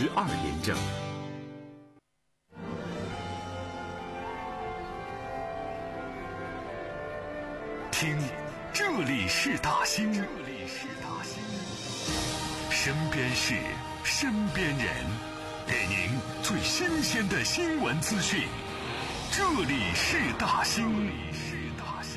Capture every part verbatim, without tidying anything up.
十二连政。听，这里是大兴，这里是大兴，身边事，身边人，给您最新鲜的新闻资讯。这里是大兴，这里是大兴。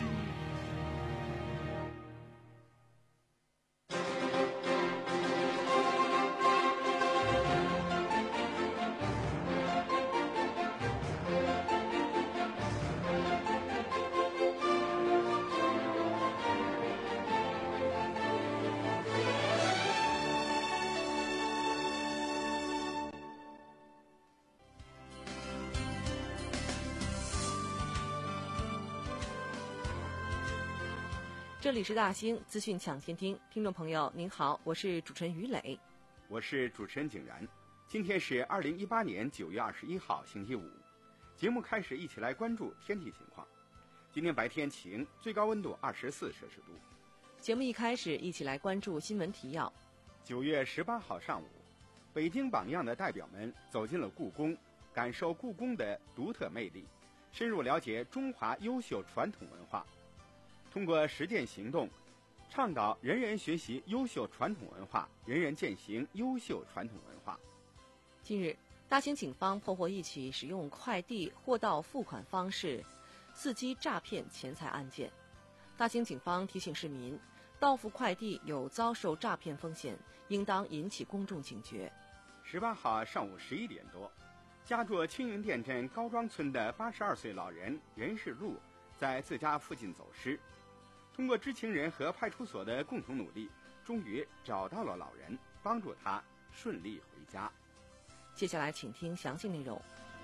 这里是大兴资讯抢先听，听众朋友您好，我是主持人于磊， 我是主持人景然。今天是二零一八年九月二十一号星期五，节目开始，一起来关注天气情况。今天白天晴，最高温度二十四摄氏度。 节目一开始，一起来关注新闻提要。 九月十八号上午，北京榜样的代表们走进了故宫，感受故宫的独特魅力，深入了解中华优秀传统文化。通过实践行动，倡导人人学习优秀传统文化，人人践行优秀传统文化。 近日，大兴警方破获一起使用快递货到付款方式伺机诈骗钱财案件。大兴警方提醒市民，到付快递有遭受诈骗风险，应当引起公众警觉。 十八号上午十一点多，家住青云店镇高庄村的八十二岁老人任世禄在自家附近走失。通过知情人和派出所的共同努力，终于找到了老人，帮助他顺利回家。 接下来请听详细内容。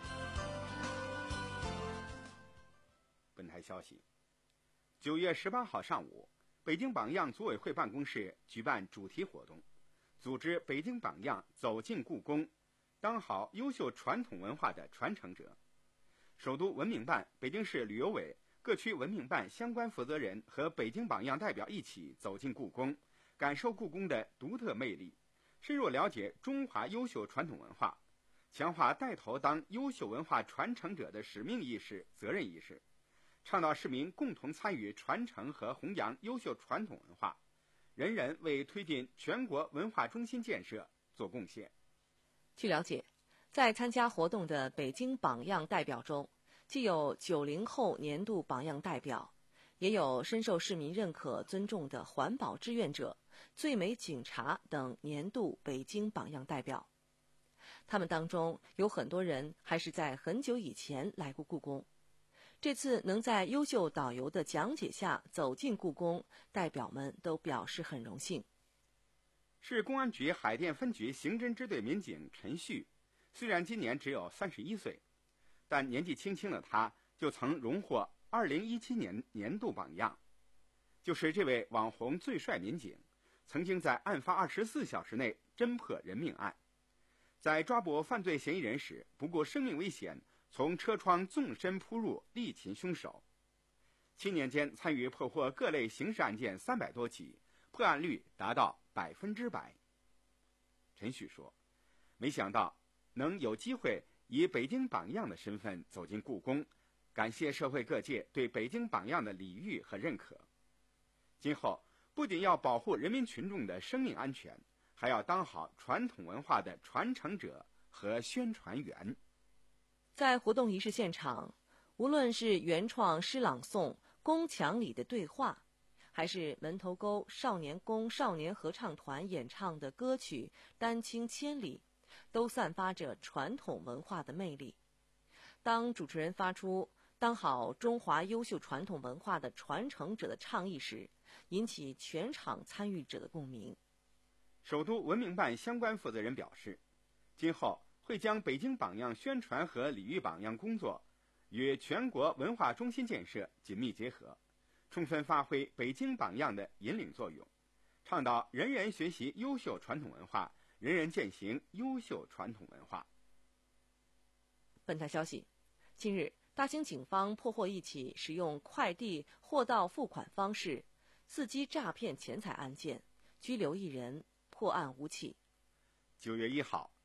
本台消息，九月十八号上午，北京榜样组委会办公室举办主题活动，组织北京榜样走进故宫，当好优秀传统文化的传承者。首都文明办、北京市旅游委、各区文明办相关负责人和北京榜样代表一起走进故宫，感受故宫的独特魅力，深入了解中华优秀传统文化，强化带头当优秀文化传承者的使命意识、责任意识，倡导市民共同参与传承和弘扬优秀传统文化，人人为推进全国文化中心建设做贡献。 据了解，在参加活动的北京榜样代表中，既有九零后年度榜样代表，也有深受市民认可尊重的环保志愿者、最美警察等年度北京榜样代表。他们当中有很多人还是在很久以前来过故宫，这次能在优秀导游的讲解下走进故宫，代表们都表示很荣幸。 市公安局海淀分局刑侦支队民警陈旭，虽然今年只有三十一岁，但年纪轻轻的他就曾荣获二零一七年年度榜样。就是这位网红最帅民警，曾经在案发二十四小时内侦破人命案，在抓捕犯罪嫌疑人时不顾生命危险，从车窗纵身扑入，力擒凶手。七年间参与破获各类刑事案件三百多起，破案率达到百分之百。陈旭说，没想到能有机会以北京榜样的身份走进故宫，感谢社会各界对北京榜样的礼遇和认可。今后不仅要保护人民群众的生命安全，还要当好传统文化的传承者和宣传员。 在活动仪式现场，无论是原创诗朗诵《宫墙里的对话》，还是门头沟少年宫少年合唱团演唱的歌曲《丹青千里》，都散发着传统文化的魅力。当主持人发出当好中华优秀传统文化的传承者的倡议时，引起全场参与者的共鸣。 首都文明办相关负责人表示，今后会将北京榜样宣传和礼遇榜样工作与全国文化中心建设紧密结合，充分发挥北京榜样的引领作用，倡导人人学习优秀传统文化，人人践行优秀传统文化。 本台消息，近日大兴警方破获一起使用快递货到付款方式伺机诈骗钱财案件，拘留一人，破案无期。 九月一号，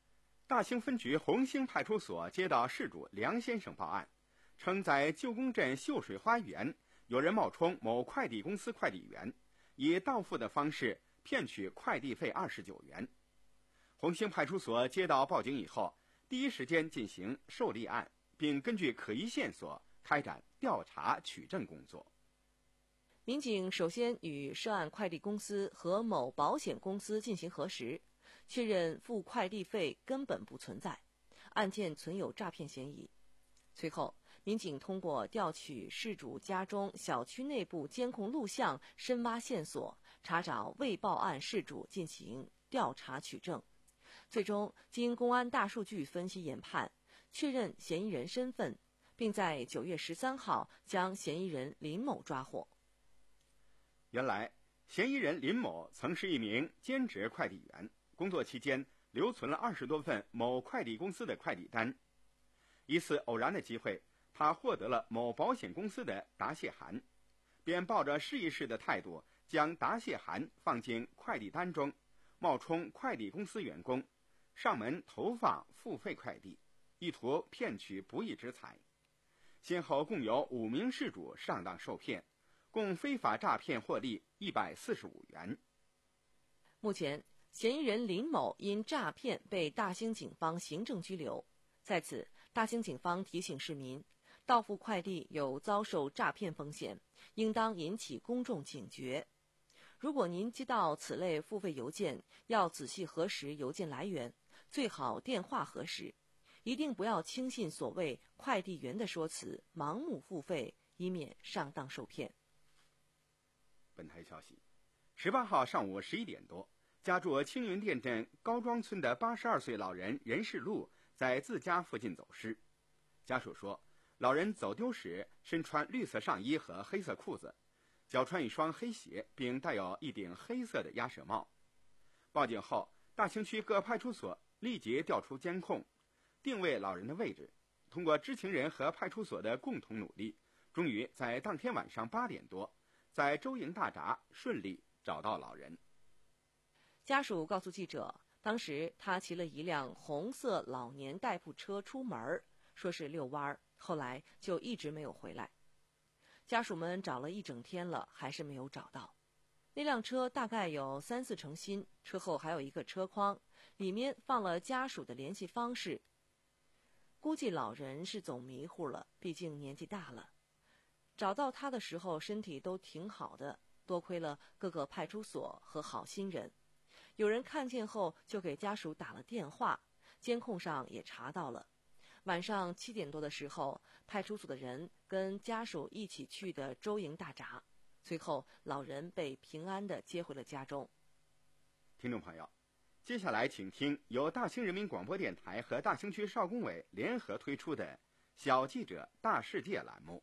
大兴分局红星派出所接到事主梁先生报案，称在旧宫镇秀水花园有人冒充某快递公司快递员，以到付的方式骗取快递费二十九元。红星派出所接到报警以后，第一时间进行受理案，并根据可疑线索开展调查取证工作。 民警首先与涉案快递公司和某保险公司进行核实，确认付快递费根本不存在，案件存有诈骗嫌疑。随后，民警通过调取事主家中小区内部监控录像，深挖线索，查找未报案事主进行调查取证。最终，经公安大数据分析研判，确认嫌疑人身份，并在九月十三号将嫌疑人林某抓获。 原来，嫌疑人林某曾是一名兼职快递员，工作期间留存了二十多份某快递公司的快递单。一次偶然的机会，他获得了某保险公司的答谢函，便抱着试一试的态度，将答谢函放进快递单中，冒充快递公司员工，上门投放付费快递，意图骗取不义之财。先后共有五名事主上当受骗，共非法诈骗获利一百四十五元。 目前，嫌疑人林某因诈骗被大兴警方行政拘留。在此，大兴警方提醒市民，到付快递有遭受诈骗风险，应当引起公众警觉。如果您接到此类付费邮件，要仔细核实邮件来源，最好电话核实，一定不要轻信所谓快递员的说辞，盲目付费，以免上当受骗。 本台消息，十八号上午十一点多，家住青云店镇高庄村的八十二岁老人任世禄在自家附近走失。家属说，老人走丢时身穿绿色上衣和黑色裤子，脚穿一双黑鞋，并戴有一顶黑色的鸭舌帽。报警后，大兴区各派出所立即调出监控，定位老人的位置。通过知情人和派出所的共同努力，终于在当天晚上八点多，在周营大闸顺利找到老人。 家属告诉记者，当时他骑了一辆红色老年代步车出门，说是遛弯，后来就一直没有回来。家属们找了一整天了，还是没有找到。那辆车大概有三四成新，车后还有一个车筐，里面放了家属的联系方式。估计老人是走迷糊了，毕竟年纪大了。找到他的时候身体都挺好的，多亏了各个派出所和好心人。有人看见后就给家属打了电话，监控上也查到了。晚上七点多的时候，派出所的人跟家属一起去的周营大闸，随后老人被平安地接回了家中。 听众朋友，接下来请听由大兴人民广播电台和大兴区少工委联合推出的小记者大世界栏目。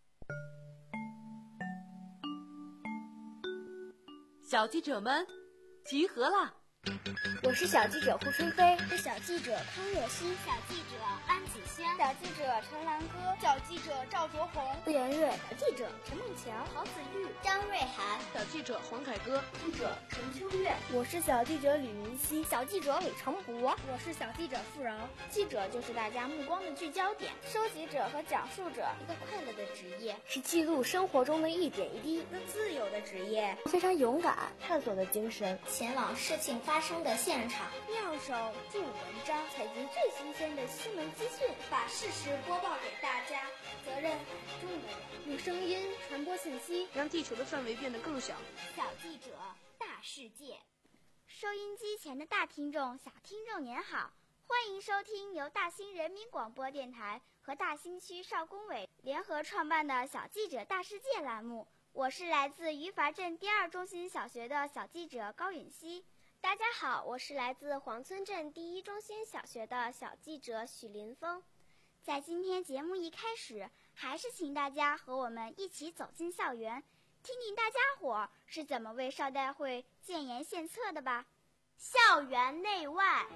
小记者们集合了！ 我是小记者胡春飞， 是小记者康若曦， 小记者安子轩， 小记者陈兰歌， 小记者赵卓红， 傅园瑞， 小记者陈梦强， 郝子玉，张瑞涵， 小记者黄凯歌， 记者陈秋月， 我是小记者吕明熙， 小记者李成博， 我是小记者付饶。 记者就是大家目光的聚焦点， 收集者和讲述者， 一个快乐的职业， 是记录生活中的一点一滴， 一个自由的职业， 非常勇敢，探索的精神， 前往事情发生的现场， 妙手著文章， 采集最新鲜的新闻资讯， 把事实播报给大家。 责任很重的人， 用声音传播信息， 让地球的范围变得更小。 小记者大世界， 收音机前的大听众、小听众您好，欢迎收听由大兴人民广播电台和大兴区少工委联合创办的小记者大世界栏目。我是来自余樊镇第二中心小学的小记者高允熙。 大家好，我是来自黄村镇第一中心小学的小记者许林峰。 在今天节目一开始，还是请大家和我们一起走进校园，听听大家伙是怎么为少代会建言献策的吧。校园内外，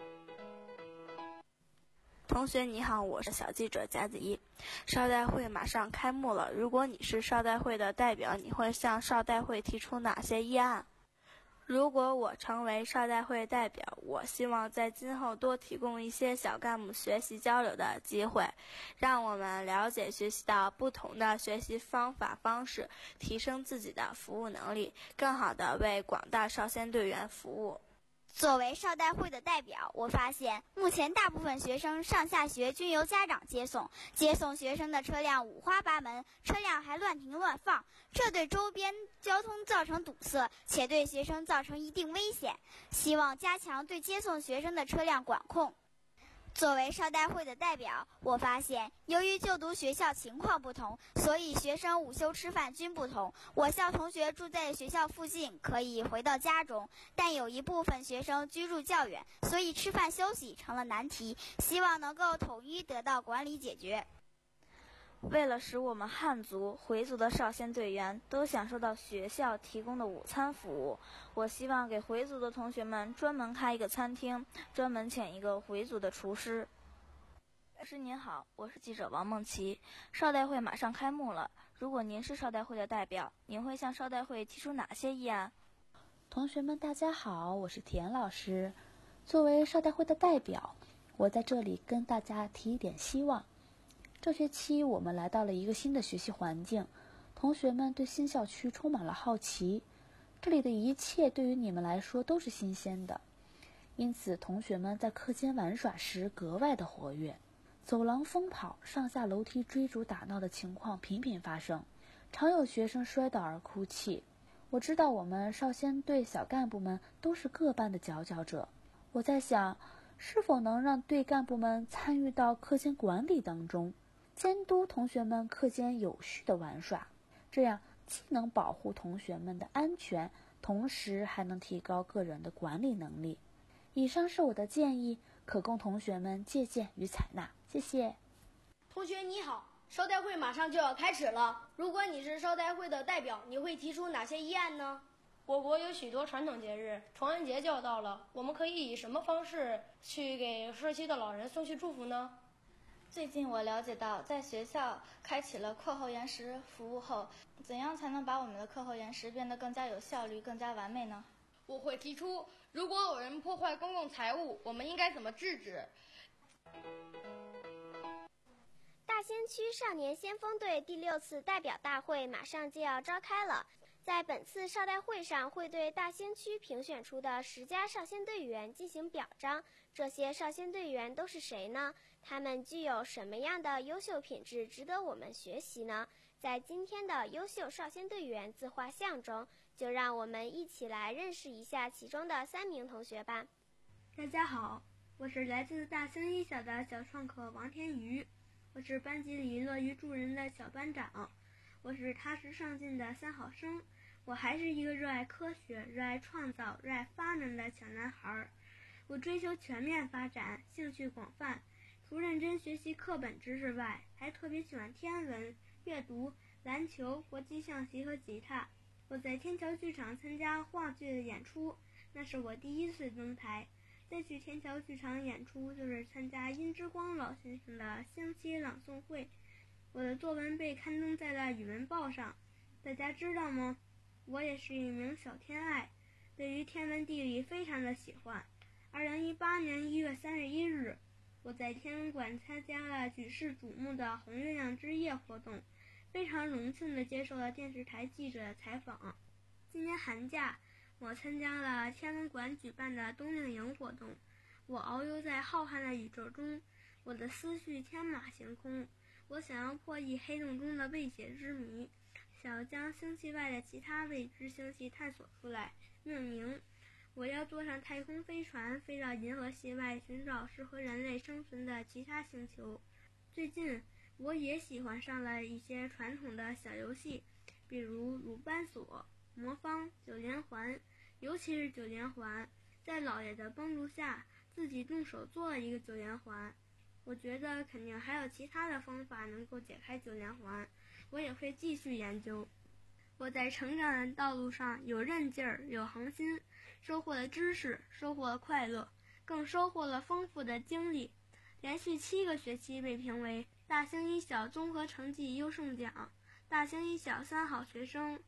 同学你好，我是小记者贾子怡。少代会马上开幕了，如果你是少代会的代表，你会向少代会提出哪些议案？ 如果我成为少代会代表，我希望在今后多提供一些小干部学习交流的机会，让我们了解学习到不同的学习方法方式，提升自己的服务能力，更好地为广大少先队员服务。 作为少代会的代表，我发现目前大部分学生上下学均由家长接送，接送学生的车辆五花八门，车辆还乱停乱放，这对周边交通造成堵塞，且对学生造成一定危险。希望加强对接送学生的车辆管控。作为少代会的代表，我发现由于就读学校情况不同，所以学生午休吃饭均不同。我校同学住在学校附近，可以回到家中，但有一部分学生居住较远，所以吃饭休息成了难题，希望能够统一得到管理解决。 为了使我们汉族、回族的少先队员都享受到学校提供的午餐服务，我希望给回族的同学们专门开一个餐厅，专门请一个回族的厨师。老师您好，我是记者王梦琪。少代会马上开幕了，如果您是少代会的代表，您会向少代会提出哪些议案？ 同学们大家好，我是田老师。作为少代会的代表，我在这里跟大家提一点希望。这学期我们来到了一个新的学习环境，同学们对新校区充满了好奇，这里的一切对于你们来说都是新鲜的，因此同学们在课间玩耍时格外的活跃，走廊疯跑、上下楼梯追逐打闹的情况频频发生，常有学生摔倒而哭泣。我知道我们少先队小干部们都是各班的佼佼者，我在想，是否能让队干部们参与到课间管理当中，监督同学们课间有序的玩耍，这样既能保护同学们的安全，同时还能提高个人的管理能力。以上是我的建议，可供同学们借鉴与采纳。谢谢。 同学你好，少代会马上就要开始了，如果你是少代会的代表，你会提出哪些议案呢？ 我国有许多传统节日，重阳节就要到了，我们可以以什么方式去给社区的老人送去祝福呢？ 最近我了解到，在学校开启了课后延时服务后，怎样才能把我们的课后延时变得更加有效率、更加完美呢？ 我会提出，如果有人破坏公共财物，我们应该怎么制止？ 大仙区少年先锋队第六次代表大会马上就要召开了，在本次少代会上会对大仙区评选出的十家少先队员进行表彰。这些少先队员都是谁呢？他们具有什么样的优秀品质值得我们学习呢？在今天的优秀少先队员自画像中，就让我们一起来认识一下其中的三名同学吧。 大家好，我是来自大兴一小的小创客王天瑜，我是班级里乐于助人的小班长，我是踏实上进的三好生，我还是一个热爱科学、热爱创造、热爱发明的小男孩。我追求全面发展，兴趣广泛，除认真学习课本知识外，还特别喜欢天文、阅读、篮球、国际象棋和吉他。我在天桥剧场参加话剧的演出，那是我第一次登台。再去天桥剧场演出，就是参加殷之光老先生的乡期朗诵会。我的作文被刊登在了语文报上，大家知道吗？我也是一名小天爱，对于天文地理非常的喜欢。二零一八年一月三十一日，我在天文馆参加了举世瞩目的红月亮之夜活动，非常荣幸地接受了电视台记者的采访。今年寒假，我参加了天文馆举办的冬令营活动，我遨游在浩瀚的宇宙中，我的思绪天马行空，我想要破译黑洞中的未解之谜，想要将星系外的其他未知星系探索出来，命名。我要坐上太空飞船，飞到银河系外，寻找适合人类生存的其他星球。最近，我也喜欢上了一些传统的小游戏，比如鲁班锁、魔方、九连环，尤其是九连环，在姥爷的帮助下，自己动手做了一个九连环。我觉得肯定还有其他的方法能够解开九连环，我也会继续研究。我在成长的道路上有韧劲儿，有恒心，收获了知识，收获了快乐，更收获了丰富的经历。连续七个学期被评为大兴一小综合成绩优胜奖、大兴一小三好学生。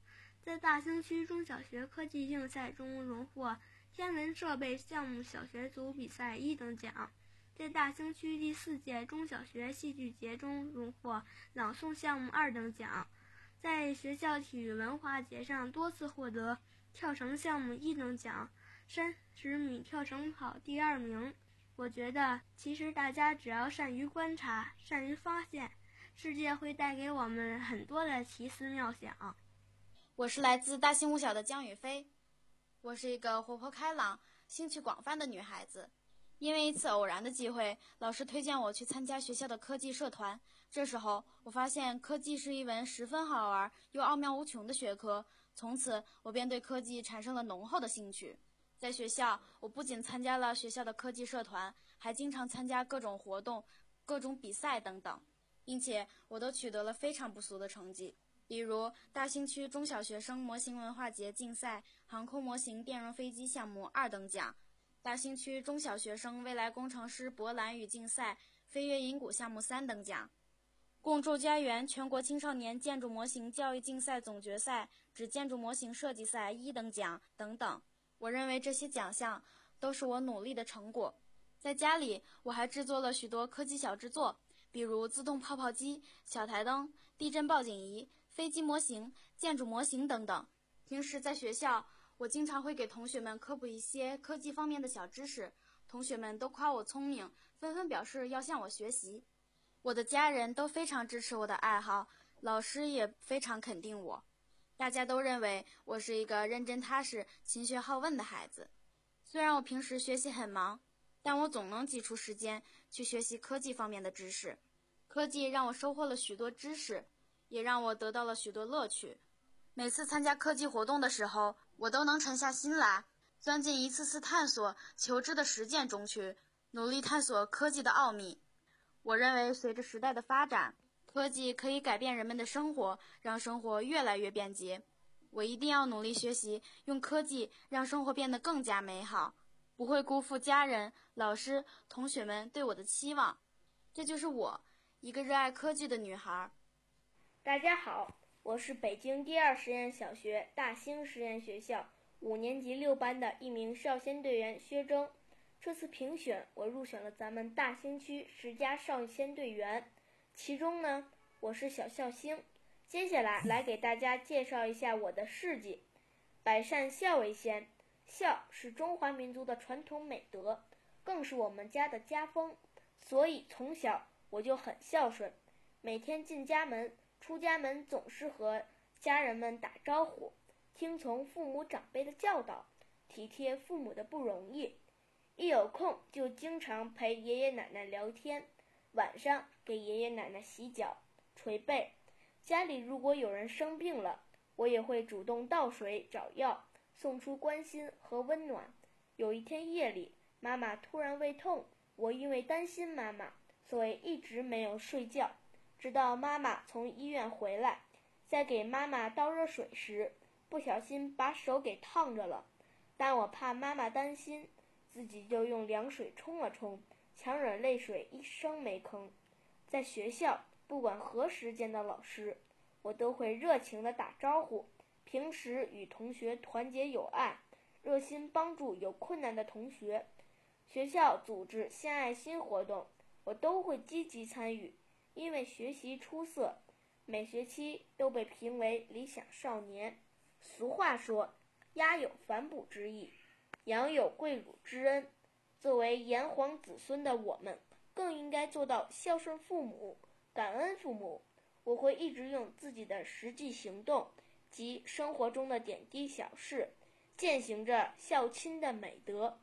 在大兴区中小学科技竞赛中荣获天文设备项目小学组比赛一等奖，在大兴区第四届中小学戏剧节中荣获朗诵项目二等奖，在学校体育文化节上多次获得跳绳项目一等奖，三十米跳绳跑第二名。我觉得其实大家只要善于观察，善于发现，世界会带给我们很多的奇思妙想。 我是来自大兴五小的江雨飞，我是一个活泼开朗、兴趣广泛的女孩子。因为一次偶然的机会，老师推荐我去参加学校的科技社团。这时候，我发现科技是一门十分好玩又奥妙无穷的学科，从此我便对科技产生了浓厚的兴趣。在学校，我不仅参加了学校的科技社团，还经常参加各种活动、各种比赛等等，并且我都取得了非常不俗的成绩。比如大兴区中小学生模型文化节竞赛航空模型电容飞机项目二等奖，大兴区中小学生未来工程师博览语竞赛飞跃银谷项目三等奖，共筑家园全国青少年建筑模型教育竞赛总决赛指建筑模型设计赛一等奖等等。我认为这些奖项都是我努力的成果。在家里，我还制作了许多科技小制作，比如自动泡泡机、小台灯、地震报警仪、飞机模型、建筑模型等等。平时在学校，我经常会给同学们科普一些科技方面的小知识，同学们都夸我聪明，纷纷表示要向我学习。我的家人都非常支持我的爱好，老师也非常肯定我。大家都认为我是一个认真踏实、勤学好问的孩子。虽然我平时学习很忙，但我总能挤出时间去学习科技方面的知识。科技让我收获了许多知识，也让我得到了许多乐趣。每次参加科技活动的时候，我都能沉下心来，钻进一次次探索、求知的实践中去，努力探索科技的奥秘。我认为随着时代的发展，科技可以改变人们的生活，让生活越来越便捷。我一定要努力学习，用科技让生活变得更加美好，不会辜负家人、老师、同学们对我的期望。这就是我，一个热爱科技的女孩。 大家好，我是北京第二实验小学大兴实验学校五年级六班的一名少先队员薛征。这次评选，我入选了咱们大兴区十佳少先队员。其中呢，我是小孝星。接下来来给大家介绍一下我的事迹。百善孝为先，孝是中华民族的传统美德，更是我们家的家风，所以从小我就很孝顺。每天进家门、出家门总是和家人们打招呼，听从父母长辈的教导，体贴父母的不容易。一有空就经常陪爷爷奶奶聊天，晚上给爷爷奶奶洗脚、捶背。家里如果有人生病了，我也会主动倒水找药，送出关心和温暖。有一天夜里，妈妈突然胃痛，我因为担心妈妈，所以一直没有睡觉，直到妈妈从医院回来，在给妈妈倒热水时，不小心把手给烫着了。但我怕妈妈担心，自己就用凉水冲了冲，强忍泪水一声没吭。在学校，不管何时见到老师，我都会热情地打招呼。平时与同学团结友爱，热心帮助有困难的同学。学校组织献爱心活动，我都会积极参与。因为学习出色，每学期都被评为理想少年。俗话说，鸭有反哺之意，羊有跪乳之恩。作为炎黄子孙的我们，更应该做到孝顺父母、感恩父母。我会一直用自己的实际行动及生活中的点滴小事，践行着孝亲的美德。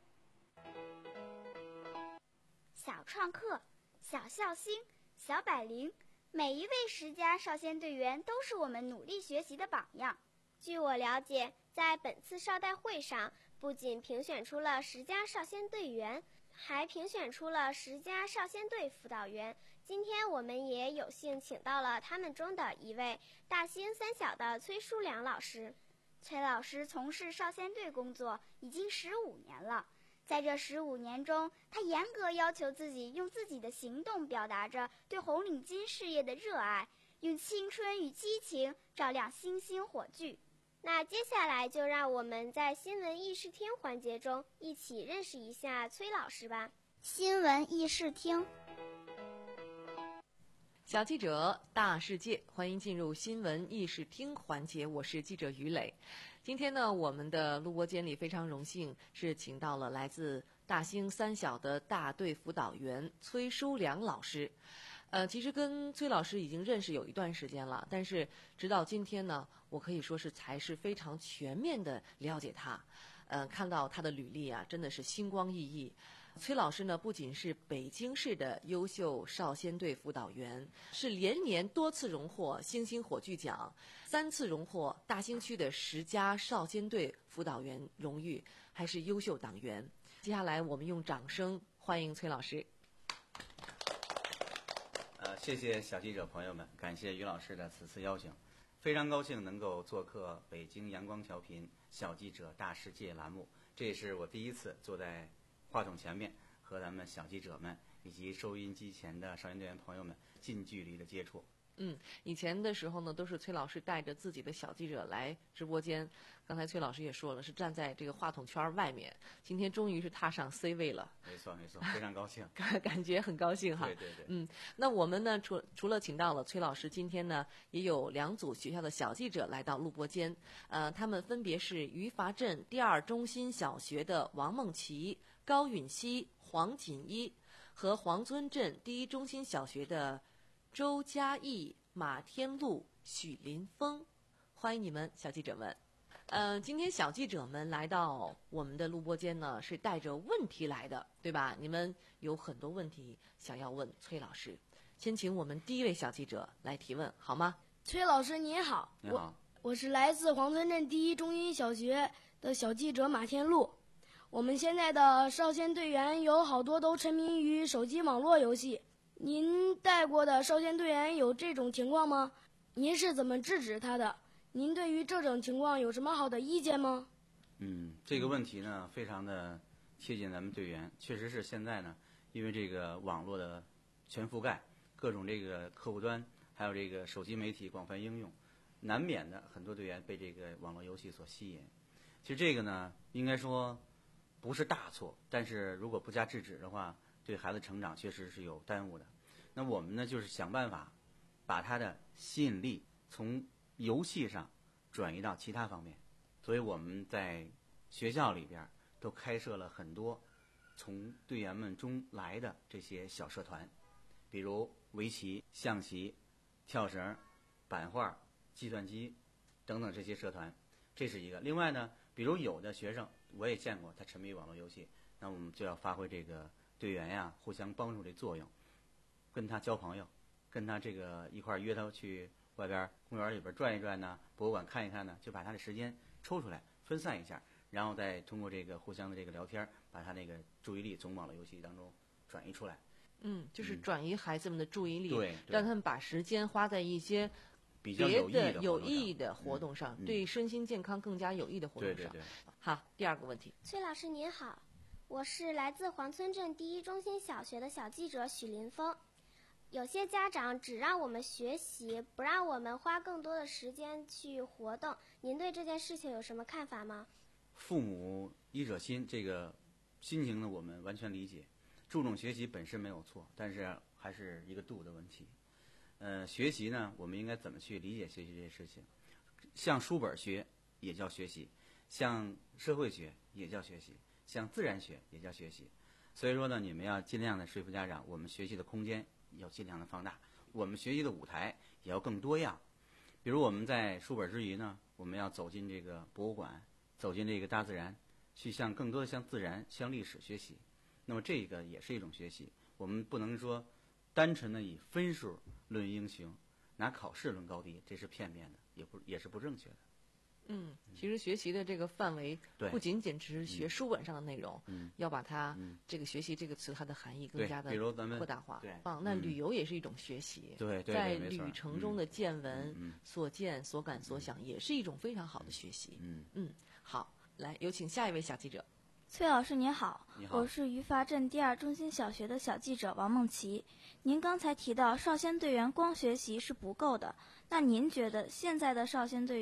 小创客、小孝星、小百灵，每一位十佳少先队员都是我们努力学习的榜样。 据我了解，在本次少代会上，不仅评选出了十佳少先队员，还评选出了十佳少先队辅导员。今天我们也有幸请到了他们中的一位大兴三小的崔书良老师。 崔老师从事少先队工作已经十五年了，在这十五年中，他严格要求自己用自己的行动表达着对红领巾事业的热爱，用青春与激情照亮星星火炬。 那接下来就让我们在新闻议事厅环节中一起认识一下崔老师吧。 新闻议事厅， 小记者大世界，欢迎进入新闻议事厅环节，我是记者于磊。今天呢，我们的录播间里非常荣幸是请到了来自大兴三小的大队辅导员崔书良老师。呃，其实跟崔老师已经认识有一段时间了，但是直到今天呢，我可以说是才是非常全面的了解他。呃，看到他的履历啊，真的是星光熠熠。崔老师呢，不仅是北京市的优秀少先队辅导员，是连年多次荣获星星火炬奖，三次荣获大兴区的十佳少先队辅导员荣誉，还是优秀党员。接下来，我们用掌声欢迎崔老师。 呃，谢谢小记者朋友们，感谢于老师的此次邀请，非常高兴能够做客北京阳光调频小记者大世界栏目，这也是我第一次坐在话筒前面和咱们小记者们以及收音机前的少先队员朋友们近距离的接触。 嗯，以前的时候呢，都是崔老师带着自己的小记者来直播间。刚才崔老师也说了，是站在这个话筒圈外面。今天终于是踏上 C 位了。 没错，没错，非常高兴， 感觉很高兴哈。 对对对。 嗯，那我们呢，除除了请到了崔老师，今天呢，也有两组学校的小记者来到录播间。呃，他们分别是余华镇第二中心小学的王梦琪、高允熙、黄锦一，和黄村镇第一中心小学的周嘉义、马天禄、许林峰，欢迎你们，小记者们。呃，今天小记者们来到我们的录播间呢，是带着问题来的，对吧？你们有很多问题想要问崔老师，先请我们第一位小记者来提问，好吗？ 崔老师您好， 你好， 我我是来自黄村镇第一中心小学的小记者马天禄。我们现在的少先队员有好多都沉迷于手机网络游戏。您带过的少先队员有这种情况吗？您是怎么制止他的？您对于这种情况有什么好的意见吗？ 嗯，这个问题呢，非常的贴近咱们队员。确实是现在呢，因为这个网络的全覆盖，各种这个客户端，还有这个手机媒体广泛应用，难免的很多队员被这个网络游戏所吸引。其实这个呢，应该说不是大错，但是如果不加制止的话，对孩子成长确实是有耽误的。那我们呢，就是想办法把他的吸引力从游戏上转移到其他方面，所以我们在学校里边都开设了很多从队员们中来的这些小社团，比如围棋、象棋、跳绳、版画、计算机等等这些社团，这是一个。另外呢，比如有的学生我也见过他沉迷于网络游戏，那我们就要发挥这个队员呀互相帮助的作用，跟他交朋友，跟他这个一块约他去外边公园里边转一转呢，博物馆看一看呢，就把他的时间抽出来分散一下，然后再通过这个互相的这个聊天，把他那个注意力从网络游戏当中转移出来。 嗯，就是转移孩子们的注意力， 嗯、对， 让他们把时间花在一些比较别的有意义的活动上， 嗯、 对身心健康更加有益的活动上。 对对对。 好，第二个问题， 崔老师您好，我是来自黄村镇第一中心小学的小记者许林峰。有些家长只让我们学习，不让我们花更多的时间去活动，您对这件事情有什么看法吗？ 父母医者心，这个心情呢，我们完全理解。注重学习本身没有错，但是还是一个度的问题。呃，学习呢，我们应该怎么去理解学习这些事情？像书本学也叫学习，像社会学也叫学习，像自然学也叫学习。所以说呢，你们要尽量的说服家长，我们学习的空间要尽量的放大，我们学习的舞台也要更多样。比如我们在书本之余呢，我们要走进这个博物馆，走进这个大自然，去向更多的向自然、向历史学习。那么这个也是一种学习。我们不能说单纯的以分数论英雄，拿考试论高低，这是片面的，也不也是不正确的。 嗯，其实学习的这个范围不仅仅只是学书本上的内容， 嗯、 要把它、嗯、这个学习这个词它的含义更加的扩大化。 对， 啊，那旅游也是一种学习。 对对， 在旅程中的见闻、 嗯、 所见、所感、所想，也是一种非常好的学习。 嗯嗯，好，来有请下一位小记者。 崔老师您好， 你好， 我是余华镇第二中心小学的小记者王梦琪。您刚才提到少先队员光学习是不够的，那您觉得现在的少先队员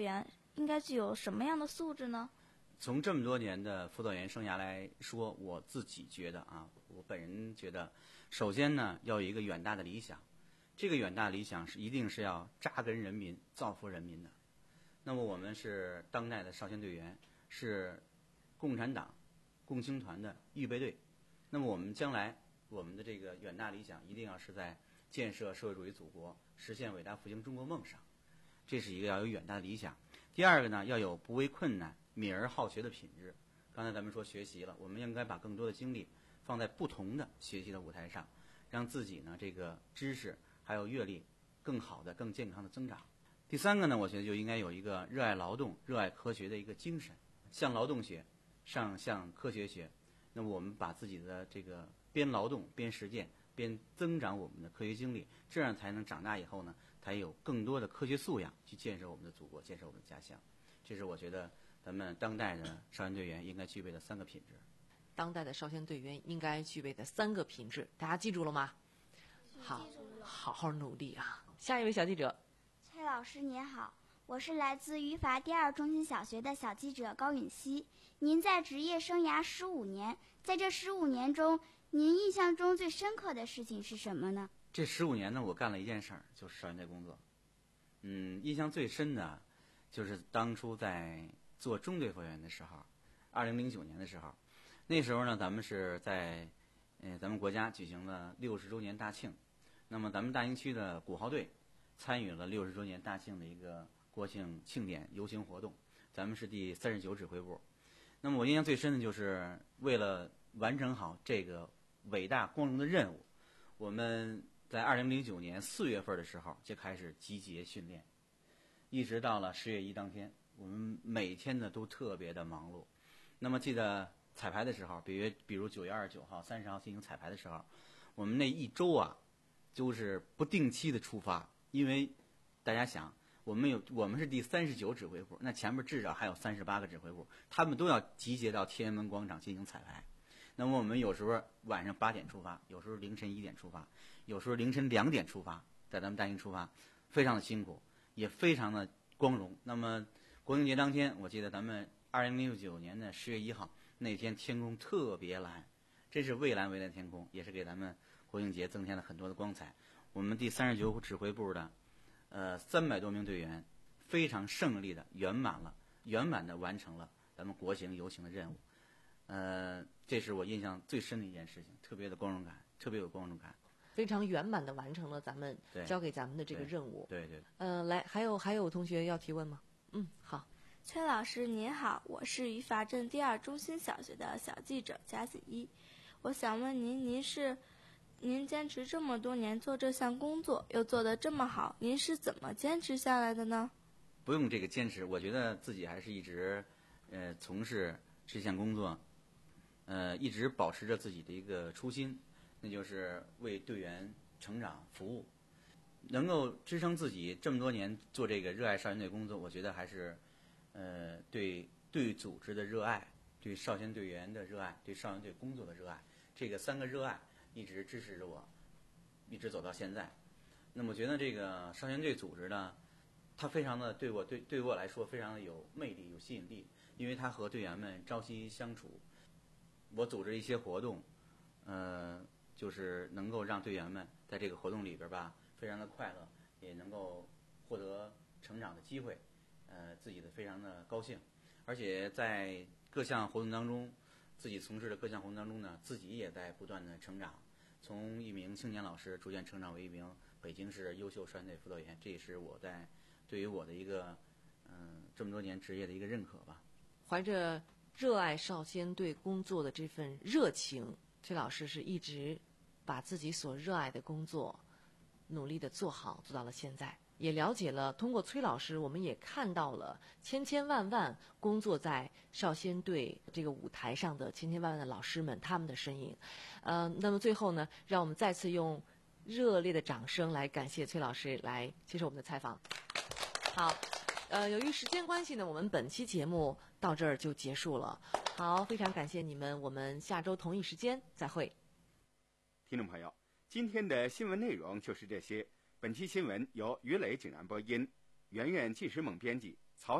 应该具有什么样的素质呢？ 从这么多年的辅导员生涯来说，我自己觉得啊，我本人觉得，首先呢要有一个远大的理想，这个远大理想是一定是要扎根人民、造福人民的。那么我们是当代的少先队员，是共产党共青团的预备队。那么我们将来我们的这个远大理想一定要是在建设社会主义祖国、实现伟大复兴中国梦上，这是一个要有远大的理想。第二个呢，要有不畏困难、敏而好学的品质。刚才咱们说学习了，我们应该把更多的精力放在不同的学习的舞台上，让自己呢这个知识还有阅历更好的、更健康的增长。第三个呢，我觉得就应该有一个热爱劳动、热爱科学的一个精神，向劳动学，上向科学学。那么我们把自己的这个边劳动边实践，边增长我们的科学经历，这样才能长大以后呢，才有更多的科学素养去建设我们的祖国，建设我们的家乡。这是我觉得咱们当代的少先队员应该具备的三个品质。 当代的少先队员应该具备的三个品质，大家记住了吗？好，好好努力啊！下一位小记者。 崔老师您好，我是来自榆筏第二中心小学的小记者高允熙。您在职业生涯十五年，在这十五年中，您印象中最深刻的事情是什么呢？ 这十五年呢，我干了一件事儿，就是少先队工作。嗯，印象最深的，就是当初在做中队服务员的时候，二零零九年的时候，那时候呢，咱们是在，呃，咱们国家举行了六十周年大庆。那么咱们大兴区的鼓号队参与了六十周年大庆的一个国庆庆典游行活动，咱们是第三十九指挥部。那么我印象最深的就是为了完成好这个伟大光荣的任务，我们在二零零九年四月份的时候就开始集结训练，一直到了十月一当天，我们每天呢都特别的忙碌。那么记得彩排的时候，比如比如九月二十九号、三十号进行彩排的时候，我们那一周啊，就是不定期的出发，因为大家想，我们有我们是第三十九指挥部，那前面至少还有三十八个指挥部，他们都要集结到天安门广场进行彩排。那么我们有时候晚上八点出发，有时候凌晨一点出发，有时候凌晨两点出发，在咱们大兴出发，非常的辛苦，也非常的光荣。那么国庆节当天，我记得咱们二零零九年的十月一号那天，天空特别蓝，真是蔚蓝蔚蓝的天空，也是给咱们国庆节增添了很多的光彩。我们第三十九指挥部的呃三百多名队员，非常胜利的圆满了，圆满的完成了咱们国庆游行的任务。呃，这是我印象最深的一件事情，特别的光荣感，特别有光荣感， 非常圆满的完成了咱们交给咱们的这个任务。 对 对, 对。 呃，来，还有还有同学要提问吗？嗯，好。 崔老师您好，我是榆筏镇第二中心小学的小记者贾子一。我想问您，您是您坚持这么多年做这项工作，又做得这么好，您是怎么坚持下来的呢？ 不用这个坚持，我觉得自己还是一直呃从事这项工作。呃，一直保持着自己的一个初心，那就是为队员成长服务，能够支撑自己这么多年做这个热爱少先队工作，我觉得还是，呃，对对组织的热爱，对少先队员的热爱，对少先队工作的热爱，这个三个热爱一直支持着我，一直走到现在。那么我觉得这个少先队组织呢，它非常的对我对对我来说非常的有魅力、有吸引力，因为它和队员们朝夕相处。我组织一些活动，呃，就是能够让队员们在这个活动里边吧，非常的快乐，也能够获得成长的机会，呃，自己的非常的高兴，而且在各项活动当中，自己从事的各项活动当中呢，自己也在不断的成长，从一名青年老师逐渐成长为一名北京市优秀少先队辅导员，这也是我在对于我的一个嗯、呃、这么多年职业的一个认可吧。 怀着热爱少先队工作的这份热情，崔老师是一直把自己所热爱的工作努力的做好，做到了现在。也了解了，通过崔老师，我们也看到了千千万万工作在少先队这个舞台上的千千万万的老师们，他们的身影。呃，那么最后呢，让我们再次用热烈的掌声来感谢崔老师来接受我们的采访。好。呃，由于时间关系呢，我们本期节目到这儿就结束了。好，非常感谢你们，我们下周同一时间再会。 听众朋友，今天的新闻内容就是这些。本期新闻由于磊、景然播音，圆圆、纪时猛编辑，曹磊。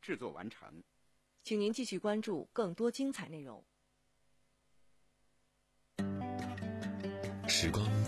制作完成。 请您继续关注更多精彩内容。 时光